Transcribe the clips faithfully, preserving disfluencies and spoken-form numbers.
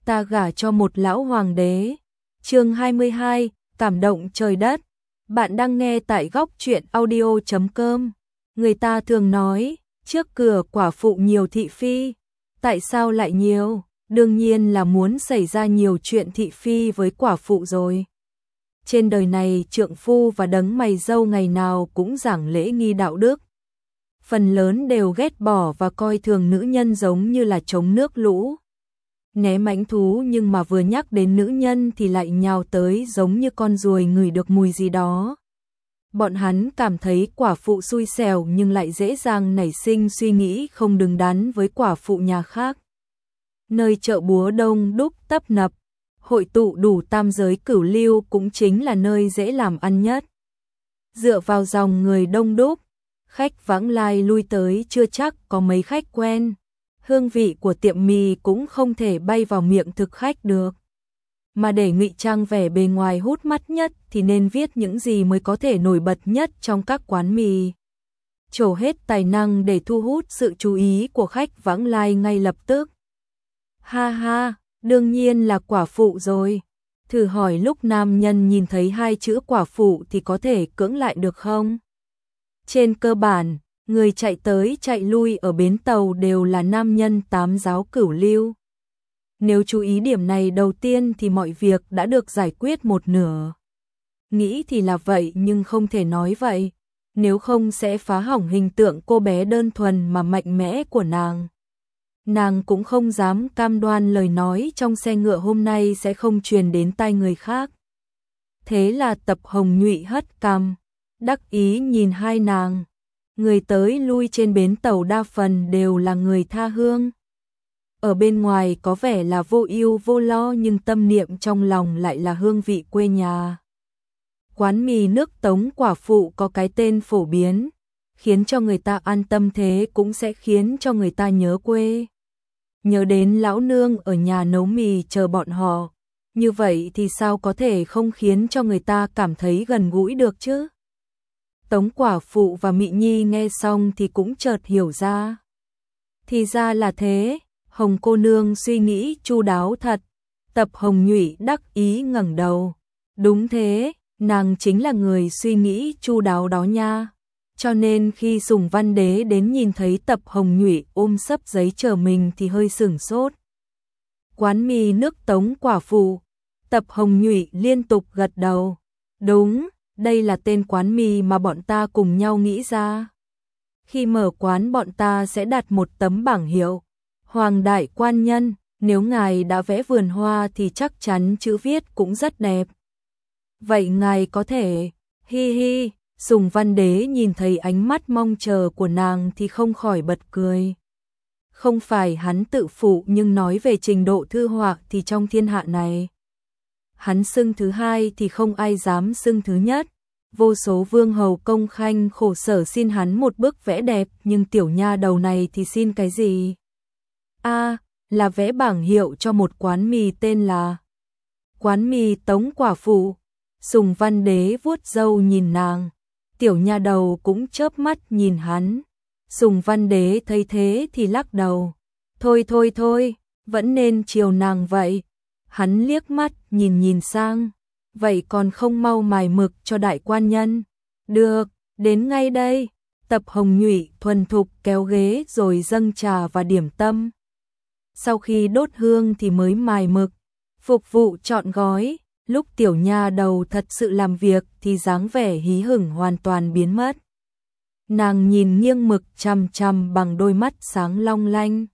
ta gả cho một lão hoàng đế. Chương hai mươi hai, cảm động trời đất. Bạn đang nghe tại góc truyện audio chấm com. Người ta thường nói, trước cửa quả phụ nhiều thị phi. Tại sao lại nhiều? Đương nhiên là muốn xảy ra nhiều chuyện thị phi với quả phụ rồi. Trên đời này trượng phu và đấng mày râu ngày nào cũng giảng lễ nghi đạo đức. Phần lớn đều ghét bỏ và coi thường nữ nhân giống như là chống nước lũ. Né mãnh thú, nhưng mà vừa nhắc đến nữ nhân thì lại nhào tới giống như con ruồi ngửi được mùi gì đó. Bọn hắn cảm thấy quả phụ xui xẻo nhưng lại dễ dàng nảy sinh suy nghĩ không đứng đắn với quả phụ nhà khác. Nơi chợ búa đông đúc tấp nập, hội tụ đủ tam giới cửu lưu cũng chính là nơi dễ làm ăn nhất. Dựa vào dòng người đông đúc, khách vãng lai lui tới chưa chắc có mấy khách quen. Hương vị của tiệm mì cũng không thể bay vào miệng thực khách được. Mà để ngụy trang vẻ bề ngoài hút mắt nhất thì nên viết những gì mới có thể nổi bật nhất trong các quán mì. Trổ hết tài năng để thu hút sự chú ý của khách vãng lai ngay lập tức. Ha ha, đương nhiên là quả phụ rồi. Thử hỏi lúc nam nhân nhìn thấy hai chữ quả phụ thì có thể cưỡng lại được không? Trên cơ bản, người chạy tới chạy lui ở bến tàu đều là nam nhân tám giáo cửu lưu. Nếu chú ý điểm này đầu tiên thì mọi việc đã được giải quyết một nửa. Nghĩ thì là vậy nhưng không thể nói vậy, nếu không sẽ phá hỏng hình tượng cô bé đơn thuần mà mạnh mẽ của nàng. Nàng cũng không dám cam đoan lời nói trong xe ngựa hôm nay sẽ không truyền đến tai người khác. Thế là Tập Hồng Nhụy hất cằm, đắc ý nhìn hai nàng. Người tới lui trên bến tàu đa phần đều là người tha hương. Ở bên ngoài có vẻ là vô ưu vô lo nhưng tâm niệm trong lòng lại là hương vị quê nhà. Quán mì nước Tống quả phụ có cái tên phổ biến, khiến cho người ta an tâm, thế cũng sẽ khiến cho người ta nhớ quê. Nhớ đến lão nương ở nhà nấu mì chờ bọn họ. Như vậy thì sao có thể không khiến cho người ta cảm thấy gần gũi được chứ? Tống quả phụ và Mị Nhi nghe xong thì cũng chợt hiểu ra. Thì ra là thế, Hồng cô nương suy nghĩ chu đáo thật. Tập Hồng Nhụy đắc ý ngẩng đầu. Đúng thế, nàng chính là người suy nghĩ chu đáo đó nha. Cho nên khi Sùng Văn Đế đến nhìn thấy Tập Hồng Nhụy ôm sấp giấy chờ mình thì hơi sửng sốt. Quán mì nước Tống quả phụ. Tập Hồng Nhụy liên tục gật đầu. Đúng, đây là tên quán mì mà bọn ta cùng nhau nghĩ ra. Khi mở quán bọn ta sẽ đặt một tấm bảng hiệu. Hoàng đại quan nhân, nếu ngài đã vẽ vườn hoa thì chắc chắn chữ viết cũng rất đẹp. Vậy ngài có thể, hi hi, Sùng Văn Đế nhìn thấy ánh mắt mong chờ của nàng thì không khỏi bật cười. Không phải hắn tự phụ nhưng nói về trình độ thư họa thì trong thiên hạ này. Hắn xưng thứ hai thì không ai dám xưng thứ nhất. Vô số vương hầu công khanh khổ sở xin hắn một bức vẽ đẹp nhưng tiểu nha đầu này thì xin cái gì? A, à, là vẽ bảng hiệu cho một quán mì tên là Quán mì Tống quả phụ. Sùng Văn Đế vuốt râu nhìn nàng. Tiểu nha đầu cũng chớp mắt nhìn hắn. Sùng Văn Đế thấy thế thì lắc đầu. Thôi thôi thôi, vẫn nên chiều nàng vậy. Hắn liếc mắt nhìn nhìn sang. Vậy còn không mau mài mực cho đại quan nhân? Được, đến ngay đây. Tập Hồng Nhụy thuần thục kéo ghế rồi dâng trà và điểm tâm. Sau khi đốt hương thì mới mài mực, phục vụ trọn gói. Lúc tiểu nha đầu thật sự làm việc thì dáng vẻ hí hửng hoàn toàn biến mất. Nàng nhìn nghiêng mực chằm chằm bằng đôi mắt sáng long lanh.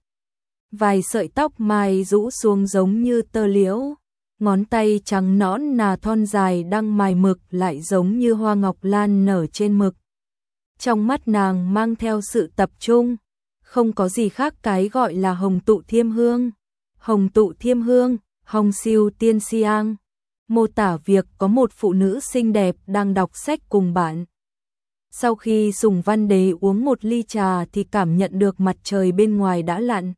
Vài sợi tóc mai rũ xuống giống như tơ liễu. Ngón tay trắng nõn nà thon dài đang mài mực lại giống như hoa ngọc lan nở trên mực. Trong mắt nàng mang theo sự tập trung, không có gì khác cái gọi là hồng tụ thiêm hương. Hồng tụ thiêm hương, hồng siêu tiên siang, mô tả việc có một phụ nữ xinh đẹp đang đọc sách cùng bạn. Sau khi Sùng Văn Đế uống một ly trà thì cảm nhận được mặt trời bên ngoài đã lặn.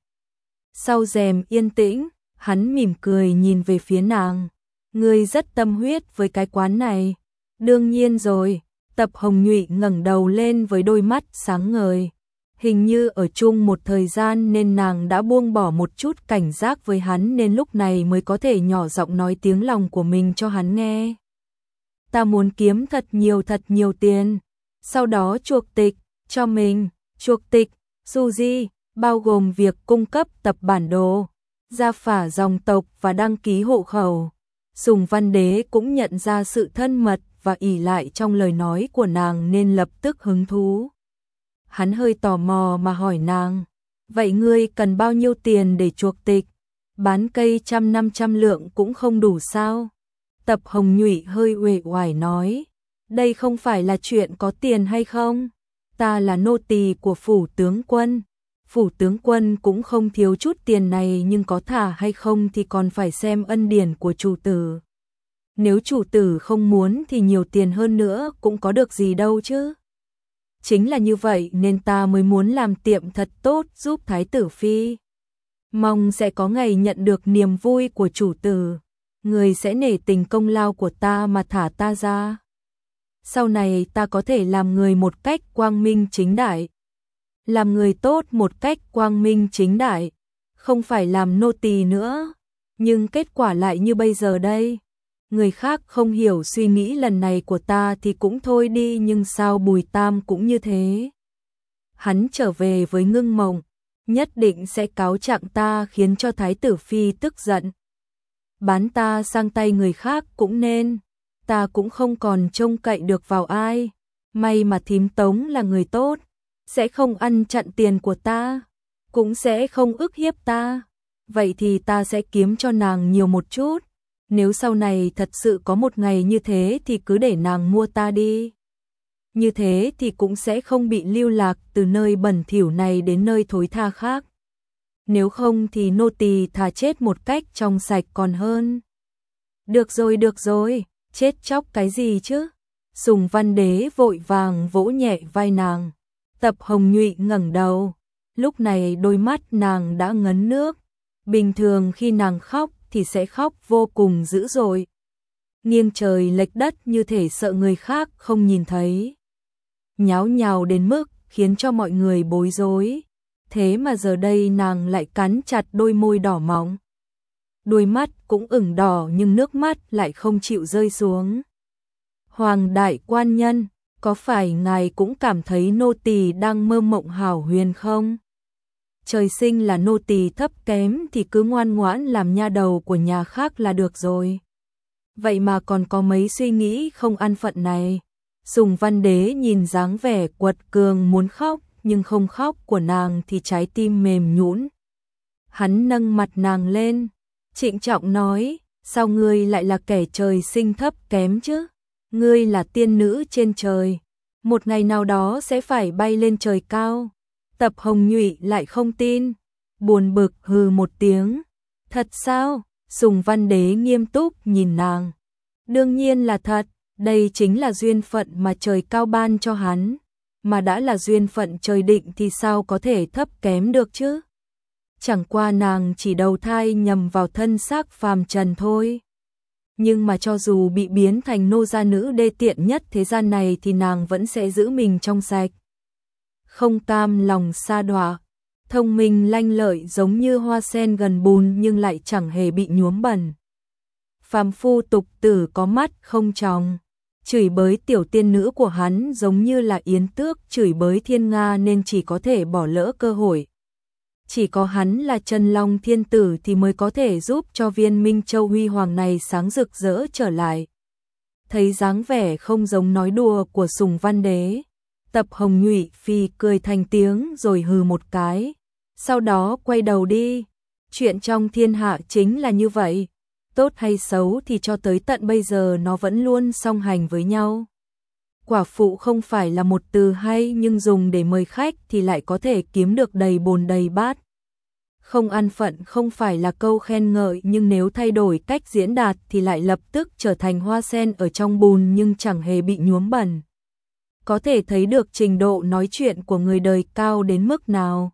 Sau rèm yên tĩnh, hắn mỉm cười nhìn về phía nàng. Ngươi rất tâm huyết với cái quán này. Đương nhiên rồi. Tập Hồng Nhụy ngẩng đầu lên với đôi mắt sáng ngời. Hình như ở chung một thời gian nên nàng đã buông bỏ một chút cảnh giác với hắn nên lúc này mới có thể nhỏ giọng nói tiếng lòng của mình cho hắn nghe. Ta muốn kiếm thật nhiều thật nhiều tiền, sau đó chuộc tịch cho mình, chuộc tịch, Suzy, bao gồm việc cung cấp tập bản đồ, gia phả dòng tộc và đăng ký hộ khẩu. Sùng Văn Đế cũng nhận ra sự thân mật và ỷ lại trong lời nói của nàng nên lập tức hứng thú. Hắn hơi tò mò mà hỏi nàng, vậy ngươi cần bao nhiêu tiền để chuộc tịch? Bán cây trăm năm trăm lượng cũng không đủ sao? Tập Hồng Nhụy hơi uể oải nói, đây không phải là chuyện có tiền hay không? Ta là nô tỳ của phủ tướng quân. Phủ tướng quân cũng không thiếu chút tiền này nhưng có thả hay không thì còn phải xem ân điển của chủ tử. Nếu chủ tử không muốn thì nhiều tiền hơn nữa cũng có được gì đâu chứ. Chính là như vậy nên ta mới muốn làm tiệm thật tốt giúp Thái tử Phi. Mong sẽ có ngày nhận được niềm vui của chủ tử. Người sẽ nể tình công lao của ta mà thả ta ra. Sau này ta có thể làm người một cách quang minh chính đại. Làm người tốt một cách quang minh chính đại. Không phải làm nô tỳ nữa. Nhưng kết quả lại như bây giờ đây. Người khác không hiểu suy nghĩ lần này của ta thì cũng thôi đi nhưng sao Bùi Tam cũng như thế. Hắn trở về với Ngưng Mộng, nhất định sẽ cáo trạng ta khiến cho Thái tử Phi tức giận. Bán ta sang tay người khác cũng nên, ta cũng không còn trông cậy được vào ai. May mà thím Tống là người tốt, sẽ không ăn chặn tiền của ta, cũng sẽ không ức hiếp ta. Vậy thì ta sẽ kiếm cho nàng nhiều một chút. Nếu sau này thật sự có một ngày như thế thì cứ để nàng mua ta đi. Như thế thì cũng sẽ không bị lưu lạc từ nơi bẩn thỉu này đến nơi thối tha khác. Nếu không thì nô tỳ thà chết một cách trong sạch còn hơn. Được rồi, được rồi, chết chóc cái gì chứ? Sùng Văn Đế vội vàng vỗ nhẹ vai nàng. Tập Hồng Nhụy ngẩng đầu. Lúc này đôi mắt nàng đã ngấn nước. Bình thường khi nàng khóc thì sẽ khóc vô cùng dữ dội. Nghiêng trời lệch đất như thể sợ người khác không nhìn thấy. Nháo nhào đến mức khiến cho mọi người bối rối. Thế mà giờ đây nàng lại cắn chặt đôi môi đỏ mọng. Đôi mắt cũng ửng đỏ nhưng nước mắt lại không chịu rơi xuống. Hoàng đại quan nhân, có phải ngài cũng cảm thấy nô tỳ đang mơ mộng hảo huyền không? Trời sinh là nô tỳ thấp kém thì cứ ngoan ngoãn làm nha đầu của nhà khác là được rồi. Vậy mà còn có mấy suy nghĩ không an phận này. Sùng Văn Đế nhìn dáng vẻ quật cường muốn khóc nhưng không khóc của nàng thì trái tim mềm nhũn. Hắn nâng mặt nàng lên, trịnh trọng nói, sao ngươi lại là kẻ trời sinh thấp kém chứ? Ngươi là tiên nữ trên trời, một ngày nào đó sẽ phải bay lên trời cao. Tập Hồng Nhụy lại không tin, buồn bực hừ một tiếng. Thật sao? Sùng Văn Đế nghiêm túc nhìn nàng. Đương nhiên là thật, đây chính là duyên phận mà trời cao ban cho hắn. Mà đã là duyên phận trời định thì sao có thể thấp kém được chứ? Chẳng qua nàng chỉ đầu thai nhầm vào thân xác phàm trần thôi. Nhưng mà cho dù bị biến thành nô gia nữ đê tiện nhất thế gian này thì nàng vẫn sẽ giữ mình trong sạch. Không cam lòng sa đọa, thông minh lanh lợi giống như hoa sen gần bùn nhưng lại chẳng hề bị nhuốm bẩn. Phàm phu tục tử có mắt không tròng, chửi bới tiểu tiên nữ của hắn giống như là yến tước chửi bới thiên nga nên chỉ có thể bỏ lỡ cơ hội. Chỉ có hắn là Trần Long Thiên Tử thì mới có thể giúp cho viên Minh Châu huy hoàng này sáng rực rỡ trở lại. Thấy dáng vẻ không giống nói đùa của Sùng Văn Đế, Tập Hồng Nhụy Phi cười thành tiếng rồi hừ một cái, sau đó quay đầu đi. Chuyện trong thiên hạ chính là như vậy, tốt hay xấu thì cho tới tận bây giờ nó vẫn luôn song hành với nhau. Quả phụ không phải là một từ hay nhưng dùng để mời khách thì lại có thể kiếm được đầy bồn đầy bát. Không an phận không phải là câu khen ngợi nhưng nếu thay đổi cách diễn đạt thì lại lập tức trở thành hoa sen ở trong bùn nhưng chẳng hề bị nhuốm bẩn. Có thể thấy được trình độ nói chuyện của người đời cao đến mức nào.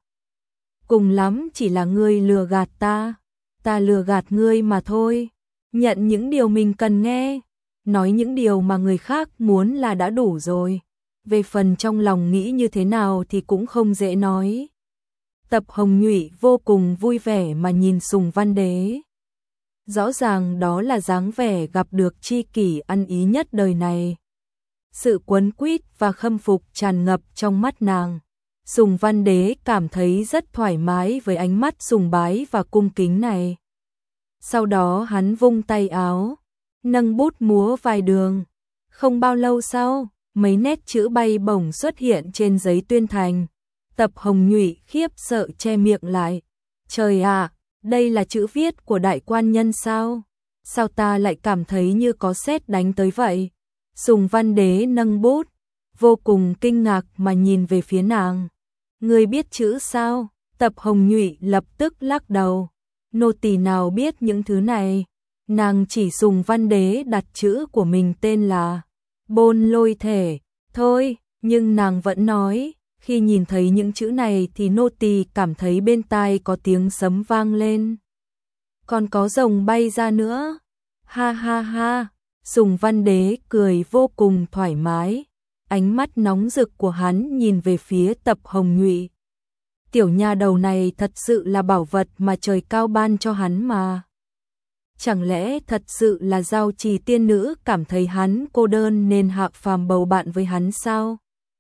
Cùng lắm chỉ là ngươi lừa gạt ta, ta lừa gạt ngươi mà thôi. Nhận những điều mình cần nghe, nói những điều mà người khác muốn là đã đủ rồi. về phần trong lòng nghĩ như thế nào thì cũng không dễ nói. Tập Hồng Nhụy vô cùng vui vẻ mà nhìn Sùng Văn Đế. Rõ ràng đó là dáng vẻ gặp được tri kỷ ăn ý nhất đời này. Sự quấn quýt và khâm phục tràn ngập trong mắt nàng. Sùng Văn Đế cảm thấy rất thoải mái với ánh mắt sùng bái và cung kính này. Sau đó hắn vung tay áo, nâng bút múa vài đường. Không bao lâu sau, mấy nét chữ bay bổng xuất hiện trên giấy tuyên thành. Tập Hồng Nhụy khiếp sợ che miệng lại. Trời ạ, đây là chữ viết của đại quan nhân sao? Sao ta lại cảm thấy như có sét đánh tới vậy? Sùng Văn Đế nâng bút, vô cùng kinh ngạc mà nhìn về phía nàng. Ngươi biết chữ sao? Tập Hồng Nhụy lập tức lắc đầu. Nô tỳ nào biết những thứ này. Nàng chỉ Sùng Văn Đế đặt chữ của mình tên là Bôn Lôi Thể. Thôi, nhưng nàng vẫn nói, khi nhìn thấy những chữ này thì nô tỳ cảm thấy bên tai có tiếng sấm vang lên. Còn có rồng bay ra nữa. Ha ha ha, Sùng Văn Đế cười vô cùng thoải mái. Ánh mắt nóng rực của hắn nhìn về phía Tập Hồng Nhụy. Tiểu nha đầu này thật sự là bảo vật mà trời cao ban cho hắn mà. Chẳng lẽ thật sự là Giao Trì tiên nữ cảm thấy hắn cô đơn nên hạ phàm bầu bạn với hắn sao?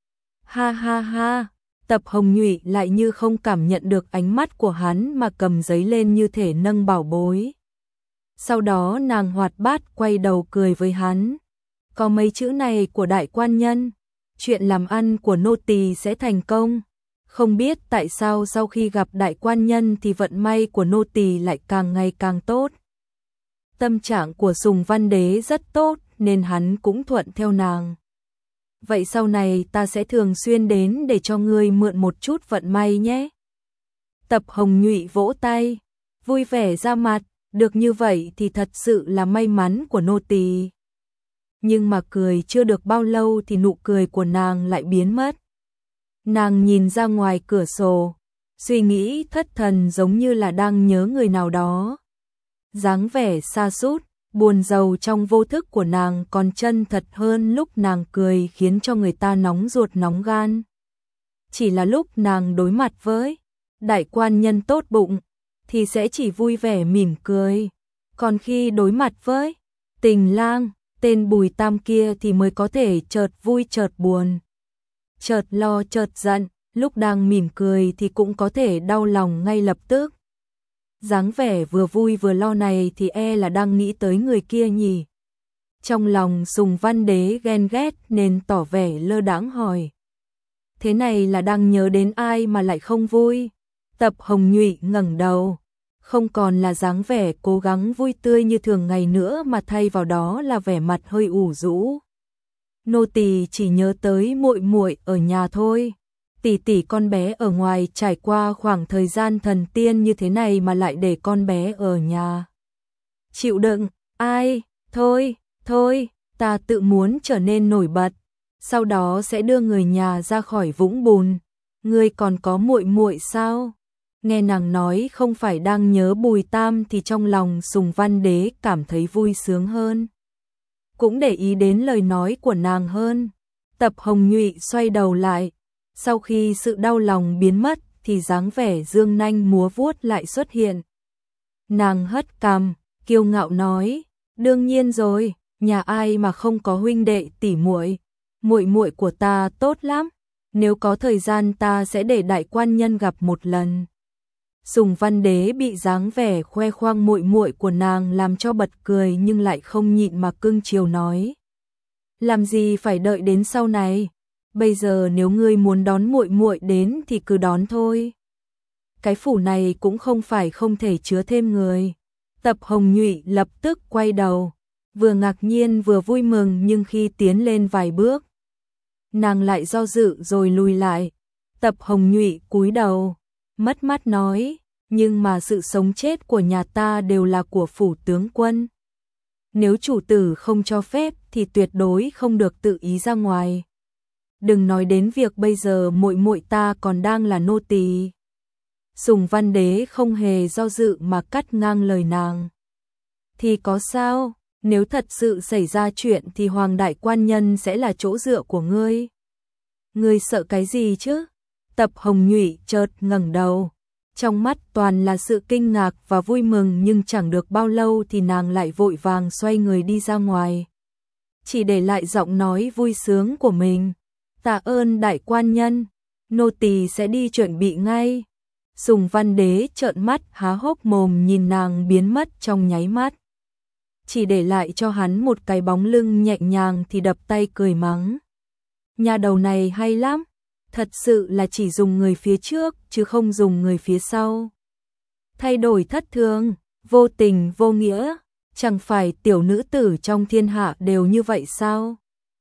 Ha ha ha, Tập Hồng Nhụy lại như không cảm nhận được ánh mắt của hắn mà cầm giấy lên như thể nâng bảo bối. Sau đó nàng hoạt bát quay đầu cười với hắn. Có mấy chữ này của đại quan nhân, chuyện làm ăn của nô tỳ sẽ thành công. Không biết tại sao sau khi gặp đại quan nhân thì vận may của nô tỳ lại càng ngày càng tốt. Tâm trạng của Sùng Văn Đế rất tốt nên hắn cũng thuận theo nàng. Vậy sau này ta sẽ thường xuyên đến để cho ngươi mượn một chút vận may nhé. Tập Hồng Nhụy vỗ tay, vui vẻ ra mặt, được như vậy thì thật sự là may mắn của nô tỳ. Nhưng mà cười chưa được bao lâu thì nụ cười của nàng lại biến mất. Nàng nhìn ra ngoài cửa sổ, suy nghĩ thất thần giống như là đang nhớ người nào đó. Dáng vẻ sa sút, buồn rầu trong vô thức của nàng còn chân thật hơn lúc nàng cười khiến cho người ta nóng ruột nóng gan. Chỉ là lúc nàng đối mặt với đại quan nhân tốt bụng thì sẽ chỉ vui vẻ mỉm cười. Còn khi đối mặt với tình lang, tên Bùi Tam kia thì mới có thể chợt vui chợt buồn. Chợt lo chợt giận, lúc đang mỉm cười thì cũng có thể đau lòng ngay lập tức. Dáng vẻ vừa vui vừa lo này thì e là đang nghĩ tới người kia nhỉ. Trong lòng Sùng Văn Đế ghen ghét nên tỏ vẻ lơ đãng hỏi. Thế này là đang nhớ đến ai mà lại không vui? Tập Hồng Nhụy ngẩng đầu, không còn là dáng vẻ cố gắng vui tươi như thường ngày nữa mà thay vào đó là vẻ mặt hơi ủ rũ. Nô tỳ chỉ nhớ tới muội muội ở nhà thôi. Tỷ tỷ con bé ở ngoài trải qua khoảng thời gian thần tiên như thế này mà lại để con bé ở nhà. Chịu đựng, ai, thôi, thôi, ta tự muốn trở nên nổi bật, sau đó sẽ đưa người nhà ra khỏi vũng bùn. Ngươi còn có muội muội sao? Nghe nàng nói không phải đang nhớ Bùi Tam thì trong lòng Sùng Văn Đế cảm thấy vui sướng hơn. Cũng để ý đến lời nói của nàng hơn. Tập Hồng Nhụy xoay đầu lại. Sau khi sự đau lòng biến mất thì dáng vẻ dương nanh múa vuốt lại xuất hiện. Nàng hất cằm, kiêu ngạo nói, đương nhiên rồi, nhà ai mà không có huynh đệ tỷ muội, muội muội của ta tốt lắm, nếu có thời gian ta sẽ để đại quan nhân gặp một lần. Sùng Văn Đế bị dáng vẻ khoe khoang muội muội của nàng làm cho bật cười nhưng lại không nhịn mà cưng chiều nói, làm gì phải đợi đến sau này. Bây giờ nếu ngươi muốn đón muội muội đến thì cứ đón thôi. Cái phủ này cũng không phải không thể chứa thêm người. Tập Hồng Nhụy lập tức quay đầu, vừa ngạc nhiên vừa vui mừng nhưng khi tiến lên vài bước, nàng lại do dự rồi lùi lại. Tập Hồng Nhụy cúi đầu, mất mát nói, nhưng mà sự sống chết của nhà ta đều là của phủ tướng quân. Nếu chủ tử không cho phép thì tuyệt đối không được tự ý ra ngoài. Đừng nói đến việc bây giờ muội muội ta còn đang là nô tỳ. Sùng Văn Đế không hề do dự mà cắt ngang lời nàng. Thì có sao, nếu thật sự xảy ra chuyện thì Hoàng đại quan nhân sẽ là chỗ dựa của ngươi. Ngươi sợ cái gì chứ? Tập Hồng Nhụy chợt ngẩng đầu, trong mắt toàn là sự kinh ngạc và vui mừng, nhưng chẳng được bao lâu thì nàng lại vội vàng xoay người đi ra ngoài, chỉ để lại giọng nói vui sướng của mình. Tạ ơn đại quan nhân, nô tỳ sẽ đi chuẩn bị ngay. Sùng Văn Đế trợn mắt há hốc mồm nhìn nàng biến mất trong nháy mắt, chỉ để lại cho hắn một cái bóng lưng nhẹ nhàng thì đập tay cười mắng. Nhà đầu này hay lắm, thật sự là chỉ dùng người phía trước chứ không dùng người phía sau. Thay đổi thất thường, vô tình vô nghĩa, chẳng phải tiểu nữ tử trong thiên hạ đều như vậy sao?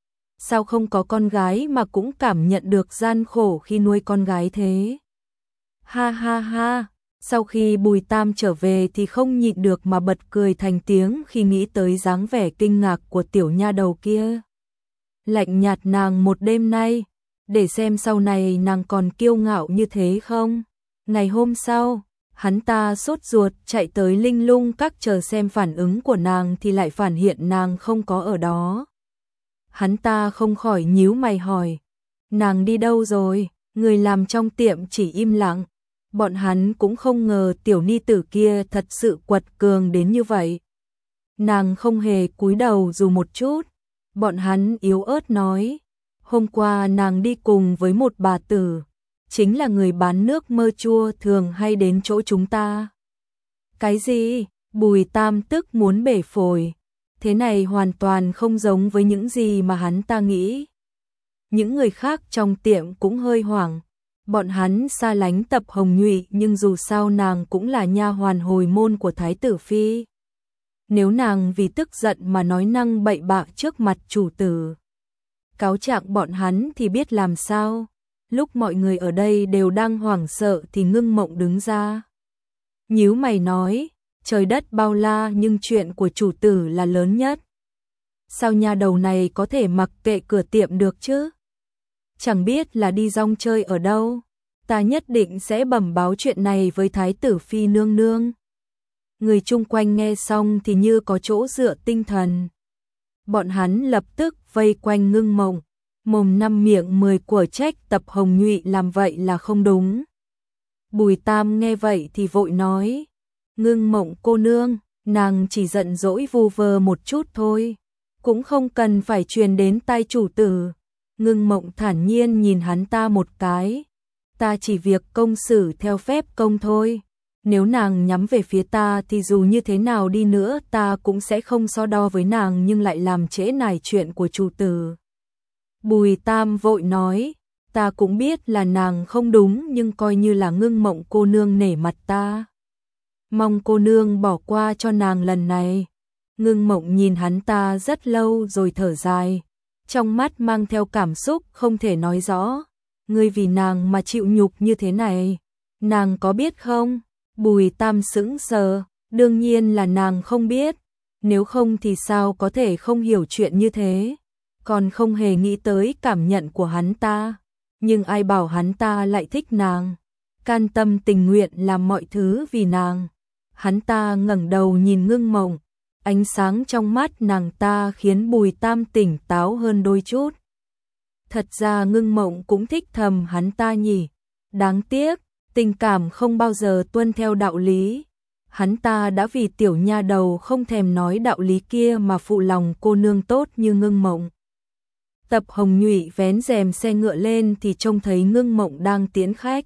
Sao không có con gái mà cũng cảm nhận được gian khổ khi nuôi con gái thế? Ha ha ha, sau khi Bùi Tam trở về thì không nhịn được mà bật cười thành tiếng khi nghĩ tới dáng vẻ kinh ngạc của tiểu nha đầu kia. Lạnh nhạt nàng một đêm nay, để xem sau này nàng còn kiêu ngạo như thế không. Ngày hôm sau, hắn ta sốt ruột chạy tới Linh Lung Các chờ xem phản ứng của nàng thì lại phản hiện nàng không có ở đó. Hắn ta không khỏi nhíu mày hỏi, nàng đi đâu rồi? Người làm trong tiệm chỉ im lặng. Bọn hắn cũng không ngờ tiểu ni tử kia thật sự quật cường đến như vậy. Nàng không hề cúi đầu dù một chút. Bọn hắn yếu ớt nói, hôm qua nàng đi cùng với một bà tử, chính là người bán nước mơ chua thường hay đến chỗ chúng ta. Cái gì? Bùi Tam tức muốn bể phổi. Thế này hoàn toàn không giống với những gì mà hắn ta nghĩ. Những người khác trong tiệm cũng hơi hoảng. Bọn hắn xa lánh Tập Hồng Nhụy, nhưng dù sao nàng cũng là nha hoàn hồi môn của Thái tử phi. Nếu nàng vì tức giận mà nói năng bậy bạ trước mặt chủ tử, cáo trạng bọn hắn thì biết làm sao. Lúc mọi người ở đây đều đang hoảng sợ thì Ngưng Mộng đứng ra, nhíu mày nói, trời đất bao la nhưng chuyện của chủ tử là lớn nhất. Sao nha đầu này có thể mặc kệ cửa tiệm được chứ? Chẳng biết là đi rong chơi ở đâu. Ta nhất định sẽ bẩm báo chuyện này với Thái tử phi nương nương. Người chung quanh nghe xong thì như có chỗ dựa tinh thần. Bọn hắn lập tức vây quanh Ngưng Mộng, mồm năm miệng mười của trách Tập Hồng Nhụy làm vậy là không đúng. Bùi Tam nghe vậy thì vội nói, Ngưng Mộng cô nương, nàng chỉ giận dỗi vu vơ một chút thôi, cũng không cần phải truyền đến tai chủ tử. Ngưng Mộng thản nhiên nhìn hắn ta một cái, ta chỉ việc công xử theo phép công thôi. Nếu nàng nhắm về phía ta thì dù như thế nào đi nữa ta cũng sẽ không so đo với nàng, nhưng lại làm trễ nải chuyện của chủ tử. Bùi Tam vội nói, ta cũng biết là nàng không đúng, nhưng coi như là Ngưng Mộng cô nương nể mặt ta, mong cô nương bỏ qua cho nàng lần này. Ngưng Mộng nhìn hắn ta rất lâu rồi thở dài, trong mắt mang theo cảm xúc không thể nói rõ. Ngươi vì nàng mà chịu nhục như thế này, nàng có biết không? Bùi Tam sững sờ, đương nhiên là nàng không biết, nếu không thì sao có thể không hiểu chuyện như thế, còn không hề nghĩ tới cảm nhận của hắn ta. Nhưng ai bảo hắn ta lại thích nàng, can tâm tình nguyện làm mọi thứ vì nàng. Hắn ta ngẩng đầu nhìn Ngưng Mộng, ánh sáng trong mắt nàng ta khiến Bùi Tam tỉnh táo hơn đôi chút. Thật ra Ngưng Mộng cũng thích thầm hắn ta nhỉ, đáng tiếc, tình cảm không bao giờ tuân theo đạo lý. Hắn ta đã vì tiểu nha đầu không thèm nói đạo lý kia mà phụ lòng cô nương tốt như Ngưng Mộng. Tập Hồng Nhụy vén rèm xe ngựa lên thì trông thấy Ngưng Mộng đang tiễn khách.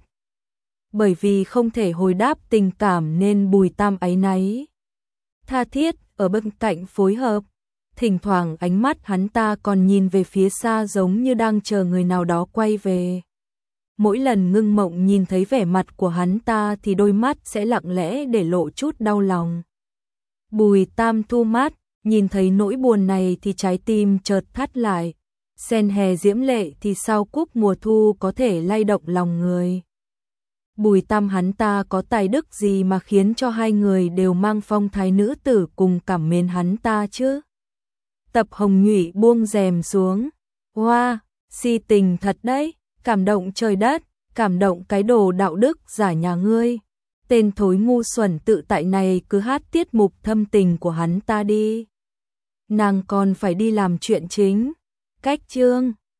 Bởi vì không thể hồi đáp tình cảm nên Bùi Tam áy náy, tha thiết ở bên cạnh phối hợp. Thỉnh thoảng ánh mắt hắn ta còn nhìn về phía xa giống như đang chờ người nào đó quay về. Mỗi lần Ngưng Mộng nhìn thấy vẻ mặt của hắn ta thì đôi mắt sẽ lặng lẽ để lộ chút đau lòng. Bùi Tam thu mắt, nhìn thấy nỗi buồn này thì trái tim chợt thắt lại. Sen hè diễm lệ thì sao cúc mùa thu có thể lay động lòng người. Bùi Tam hắn ta có tài đức gì mà khiến cho hai người đều mang phong thái nữ tử cùng cảm mến hắn ta chứ? Tập Hồng Nhụy buông rèm xuống. Hoa, wow, si tình thật đấy, cảm động trời đất, cảm động cái đồ đạo đức giả nhà ngươi. Tên thối ngu xuẩn tự tại này cứ hát tiết mục thâm tình của hắn ta đi. Nàng còn phải đi làm chuyện chính. Cách chương